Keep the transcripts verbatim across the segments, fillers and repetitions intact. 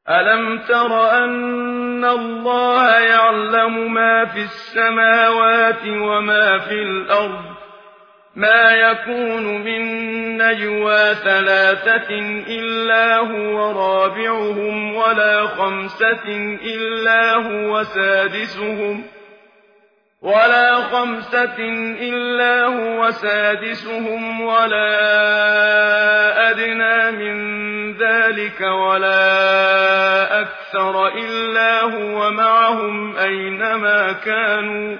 أَلَمْ تَرَ أَنَّ اللَّهَ يَعْلَمُ مَا فِي السَّمَاوَاتِ وَمَا فِي الْأَرْضِ ۖ مَا يَكُونُ مِن نَّجْوَىٰ ثَلَاثَةٍ إِلَّا هُوَ رَابِعُهُمْ وَلَا خَمْسَةٍ إِلَّا هُوَ سَادِسُهُمْ ولا خمسة إلا هو سادسهم ولا أدنى من ذلك ولا أكثر إلا هو معهم أينما كانوا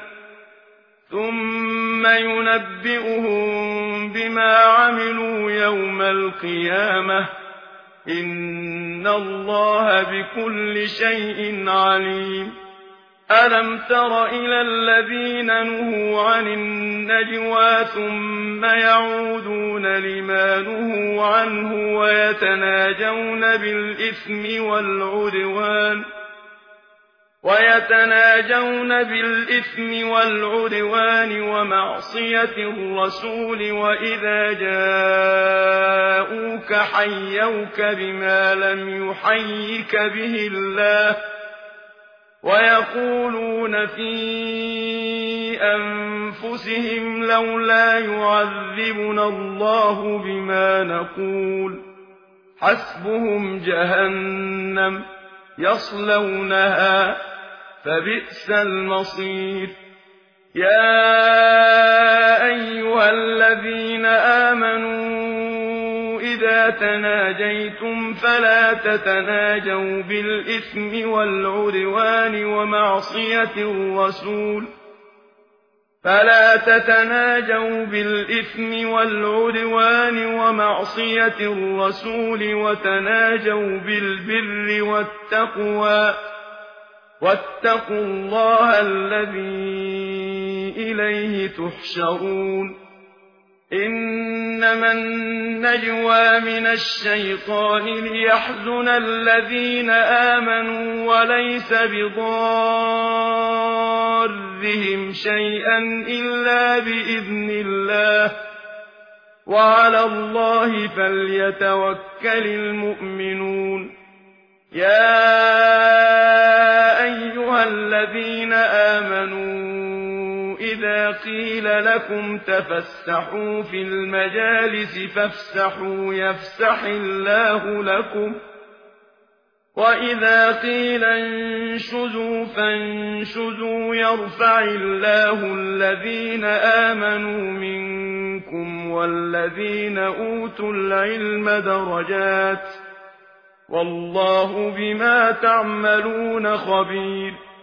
ثم ينبئهم بما عملوا يوم القيامة إن الله بكل شيء عليم. أَلَمْ تَرَ إِلَى الَّذِينَ نُهُوا عَنِ النَّجْوَىٰ ثُمَّ يَعُودُونَ لِمَا نُهُوا عَنْهُ وَيَتَنَاجَوْنَ بِالْإِثْمِ وَالْعُدْوَانِ وَيَتَنَاجَوْنَ بِالْإِثْمِ وَالْعُدْوَانِ وَمَعْصِيَتِ الرَّسُولِ وَإِذَا جَاءُوكَ حَيَّوْكَ بِمَا لَمْ يُحَيِّكَ بِهِ اللَّهُ وَيَقُولُونَ فِي أَنفُسِهِمْ لَوْلَا يُعَذِّبُنَا اللَّهُ بِمَا نَقُولُ حَسْبُهُمْ جَهَنَّمُ يَصْلَوْنَهَا فَبِئْسَ الْمَصِيرُ. يَا أَيُّهَا الَّذِينَ آمَنُوا إِذَا تَنَاجَيْتُمْ فَلَا تَتَنَاجَوْا بِالْإِثْمِ وَالْعُدْوَانِ وَمَعْصِيَتِ الرَّسُولِ فَلَا تَتَنَاجَوْا بِالْإِثْمِ وَالْعُدْوَانِ وَمَعْصِيَتِ الرَّسُولِ وَتَنَاجَوْا بِالْبِرِّ وَالتَّقْوَىٰ وَاتَّقُوا اللَّهَ الَّذِي إِلَيْهِ تُحْشَرُونَ. إِنَّمَا النَّجْوَىٰ مِنَ الشَّيْطَانِ لِيَحْزُنَ الَّذِينَ آمَنُوا وَلَيْسَ بِضَارِّهِمْ شَيْئًا إِلَّا بِإِذْنِ اللَّهِ ۚ وَعَلَى اللَّهِ فَلْيَتَوَكَّلِ الْمُؤْمِنُونَ. يَا أَيُّهَا الَّذِينَ آمَنُوا إِذَا قِيلَ لَكُمْ تَفَسَّحُوا فِي الْمَجَالِسِ فَافْسَحُوا يَفْسَحِ اللَّهُ لَكُمْ ۖ وَإِذَا قِيلَ انشُزُوا فَانشُزُوا يَرْفَعِ اللَّهُ الَّذِينَ آمَنُوا مِنكُمْ وَالَّذِينَ أُوتُوا الْعِلْمَ دَرَجَاتٍ ۚ وَاللَّهُ بِمَا تَعْمَلُونَ خَبِيرٌ.